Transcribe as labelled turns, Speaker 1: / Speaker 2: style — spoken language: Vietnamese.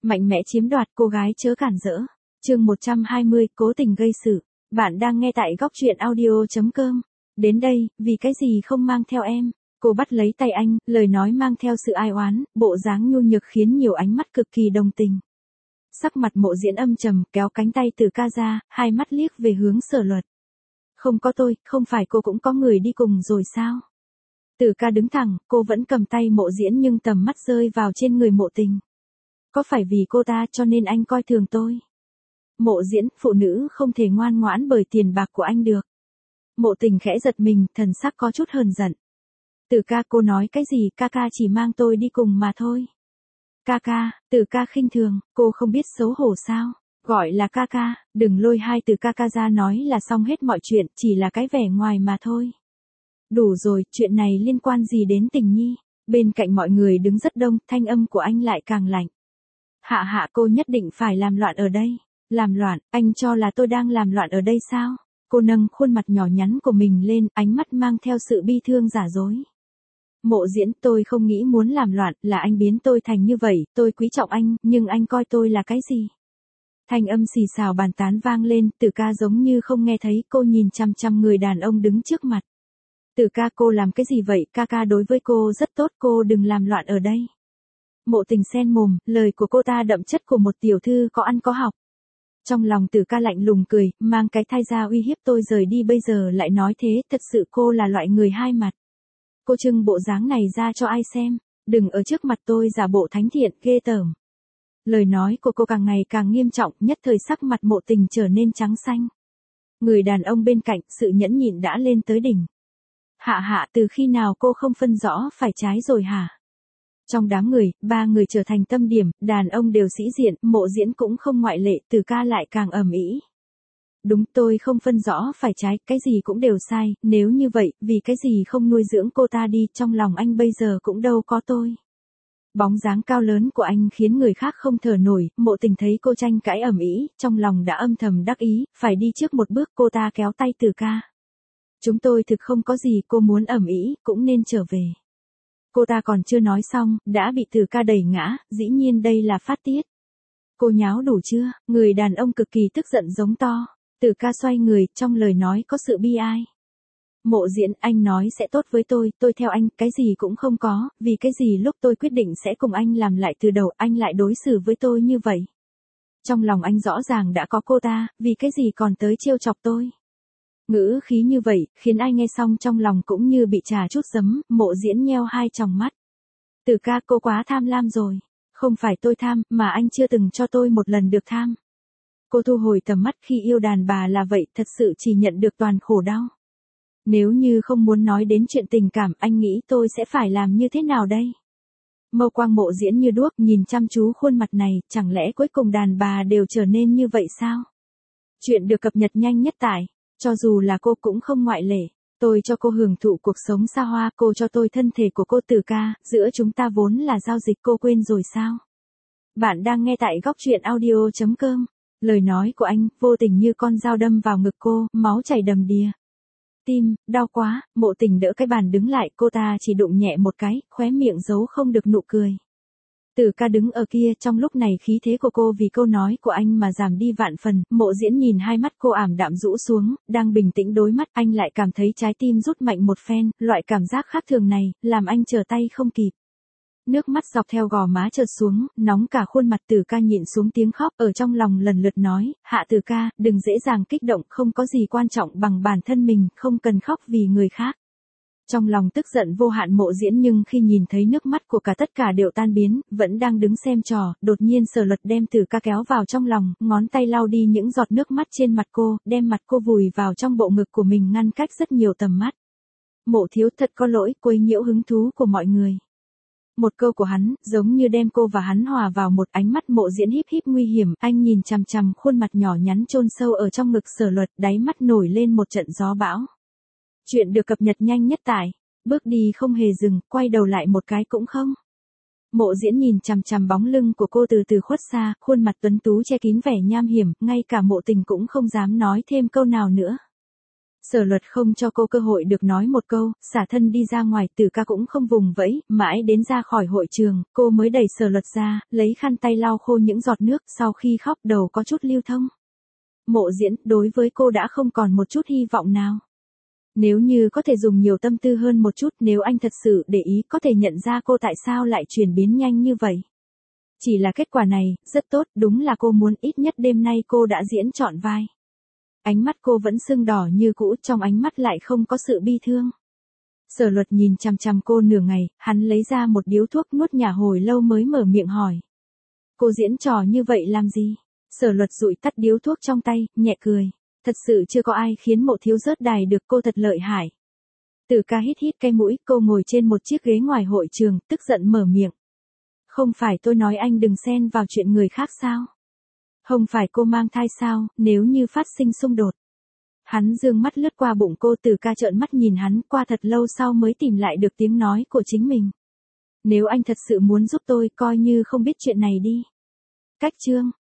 Speaker 1: Mạnh mẽ chiếm đoạt, cô gái chớ cản rỡ. Chương 120, cố tình gây sự. Bạn đang nghe tại góc truyện audio.com. Đến đây, vì cái gì không mang theo em? Cô bắt lấy tay anh, lời nói mang theo sự ai oán, bộ dáng nhu nhược khiến nhiều ánh mắt cực kỳ đồng tình. Sắc mặt Mộ Diễn âm trầm, kéo cánh tay Từ Ca ra, hai mắt liếc về hướng Sở Luật. Không có tôi, không phải cô cũng có người đi cùng rồi sao? Từ Ca đứng thẳng, cô vẫn cầm tay Mộ Diễn nhưng tầm mắt rơi vào trên người Mộ Tình. Có phải vì cô ta cho nên anh coi thường tôi? Mộ Diễn, phụ nữ không thể ngoan ngoãn bởi tiền bạc của anh được. Mộ Tình khẽ giật mình, thần sắc có chút hờn giận. Từ Ca, cô nói cái gì? Ca ca chỉ mang tôi đi cùng mà thôi. Ca ca, Từ Ca khinh thường, cô không biết xấu hổ sao? Gọi là ca ca, đừng lôi hai từ ca ca ra nói là xong hết mọi chuyện, chỉ là cái vẻ ngoài mà thôi. Đủ rồi, chuyện này liên quan gì đến Tình Nhi? Bên cạnh mọi người đứng rất đông, thanh âm của anh lại càng lạnh. Hạ hạ, cô nhất định phải làm loạn ở đây. Làm loạn, anh cho là tôi đang làm loạn ở đây sao? Cô nâng khuôn mặt nhỏ nhắn của mình lên, ánh mắt mang theo sự bi thương giả dối. Mộ Diễn, tôi không nghĩ muốn làm loạn, là anh biến tôi thành như vậy, tôi quý trọng anh, nhưng anh coi tôi là cái gì? Thanh âm xì xào bàn tán vang lên, Từ Ca giống như không nghe thấy, cô nhìn chăm chăm người đàn ông đứng trước mặt. Từ Ca, cô làm cái gì vậy? Ca ca đối với cô rất tốt, cô đừng làm loạn ở đây. Mộ Tình sen mồm, lời của cô ta đậm chất của một tiểu thư có ăn có học. Trong lòng Từ Ca lạnh lùng cười, mang cái thai ra uy hiếp tôi rời đi, bây giờ lại nói thế, thật sự cô là loại người hai mặt. Cô trưng bộ dáng này ra cho ai xem, đừng ở trước mặt tôi giả bộ thánh thiện, ghê tởm. Lời nói của cô càng ngày càng nghiêm trọng, nhất thời sắc mặt Mộ Tình trở nên trắng xanh. Người đàn ông bên cạnh, sự nhẫn nhịn đã lên tới đỉnh. Hạ hạ, từ khi nào cô không phân rõ phải trái rồi hả? Trong đám người, ba người trở thành tâm điểm, đàn ông đều sĩ diện, Mộ Diễn cũng không ngoại lệ, Từ Ca lại càng ầm ĩ. Đúng, tôi không phân rõ phải trái, cái gì cũng đều sai, nếu như vậy, vì cái gì không nuôi dưỡng cô ta đi, trong lòng anh bây giờ cũng đâu có tôi. Bóng dáng cao lớn của anh khiến người khác không thở nổi, Mộ Tình thấy cô tranh cãi ầm ĩ, trong lòng đã âm thầm đắc ý, phải đi trước một bước, cô ta kéo tay Từ Ca. Chúng tôi thực không có gì, cô muốn ầm ĩ, cũng nên trở về. Cô ta còn chưa nói xong, đã bị Từ Ca đẩy ngã, dĩ nhiên đây là phát tiết. Cô nháo đủ chưa? Người đàn ông cực kỳ tức giận giống to. Từ Ca xoay người, trong lời nói có sự bi ai. Mộ Diễn, anh nói sẽ tốt với tôi theo anh, cái gì cũng không có, vì cái gì lúc tôi quyết định sẽ cùng anh làm lại từ đầu, anh lại đối xử với tôi như vậy. Trong lòng anh rõ ràng đã có cô ta, vì cái gì còn tới trêu chọc tôi. Ngữ khí như vậy, khiến ai nghe xong trong lòng cũng như bị trà chút giấm, Mộ Diễn nheo hai tròng mắt. Từ Ca, cô quá tham lam rồi. Không phải tôi tham, mà anh chưa từng cho tôi một lần được tham. Cô thu hồi tầm mắt, khi yêu đàn bà là vậy, thật sự chỉ nhận được toàn khổ đau. Nếu như không muốn nói đến chuyện tình cảm, anh nghĩ tôi sẽ phải làm như thế nào đây? Mâu quang Mộ Diễn như đuốc, nhìn chăm chú khuôn mặt này, chẳng lẽ cuối cùng đàn bà đều trở nên như vậy sao? Chuyện được cập nhật nhanh nhất tại, cho dù là cô cũng không ngoại lệ. Tôi cho cô hưởng thụ cuộc sống xa hoa, cô cho tôi thân thể của cô. Từ Ca, giữa chúng ta vốn là giao dịch, cô quên rồi sao? Bạn đang nghe tại góc truyện audio.com. Lời nói của anh, vô tình như con dao đâm vào ngực cô, máu chảy đầm đìa. Tim, đau quá, Mộ Tình đỡ cái bàn đứng lại, cô ta chỉ đụng nhẹ một cái, khóe miệng giấu không được nụ cười. Từ Ca đứng ở kia, trong lúc này khí thế của cô vì câu nói của anh mà giảm đi vạn phần, Mộ Diễn nhìn hai mắt cô ảm đạm rũ xuống, đang bình tĩnh đối mắt, anh lại cảm thấy trái tim rút mạnh một phen, loại cảm giác khác thường này, làm anh trở tay không kịp. Nước mắt dọc theo gò má trượt xuống, nóng cả khuôn mặt. Từ Ca nhịn xuống tiếng khóc, ở trong lòng lần lượt nói, hạ Từ Ca, đừng dễ dàng kích động, không có gì quan trọng bằng bản thân mình, không cần khóc vì người khác. Trong lòng tức giận vô hạn Mộ Diễn, nhưng khi nhìn thấy nước mắt của cả tất cả đều tan biến, vẫn đang đứng xem trò, đột nhiên Sở Luật đem Từ Ca kéo vào trong lòng, ngón tay lau đi những giọt nước mắt trên mặt cô, đem mặt cô vùi vào trong bộ ngực của mình, ngăn cách rất nhiều tầm mắt. Mộ thiếu, thật có lỗi, quấy nhiễu hứng thú của mọi người. Một câu của hắn, giống như đem cô và hắn hòa vào một, ánh mắt Mộ Diễn híp híp nguy hiểm, anh nhìn chằm chằm khuôn mặt nhỏ nhắn chôn sâu ở trong ngực Sở Luật, đáy mắt nổi lên một trận gió bão. Chuyện được cập nhật nhanh nhất tại, bước đi không hề dừng, quay đầu lại một cái cũng không. Mộ Diễn nhìn chằm chằm bóng lưng của cô từ từ khuất xa, khuôn mặt tuấn tú che kín vẻ nham hiểm, ngay cả Mộ Tình cũng không dám nói thêm câu nào nữa. Sở Luật không cho cô cơ hội được nói một câu, xả thân đi ra ngoài. Từ ca cũng không vùng vẫy, mãi đến ra khỏi hội trường, cô mới đẩy Sở Luật ra, lấy khăn tay lau khô những giọt nước, sau khi khóc đầu có chút lưu thông. Mộ Diễn, đối với cô đã không còn một chút hy vọng nào. Nếu như có thể dùng nhiều tâm tư hơn một chút, nếu anh thật sự để ý, có thể nhận ra cô tại sao lại chuyển biến nhanh như vậy. Chỉ là kết quả này, rất tốt, đúng là cô muốn, ít nhất đêm nay cô đã diễn trọn vai. Ánh mắt cô vẫn sưng đỏ như cũ, trong ánh mắt lại không có sự bi thương. Sở Luật nhìn chằm chằm cô nửa ngày, hắn lấy ra một điếu thuốc nuốt nhả hồi lâu mới mở miệng hỏi. Cô diễn trò như vậy làm gì? Sở Luật dụi tắt điếu thuốc trong tay, nhẹ cười. Thật sự chưa có ai khiến Mộ Thiếu rớt đài được, cô thật lợi hại. Từ ca hít hít cái mũi, cô ngồi trên một chiếc ghế ngoài hội trường, tức giận mở miệng. Không phải tôi nói anh đừng xen vào chuyện người khác sao? Không phải cô mang thai sao, nếu như phát sinh xung đột. Hắn dương mắt lướt qua bụng cô. Từ ca trợn mắt nhìn hắn, qua thật lâu sau mới tìm lại được tiếng nói của chính mình. Nếu anh thật sự muốn giúp tôi, coi như không biết chuyện này đi. Cách chương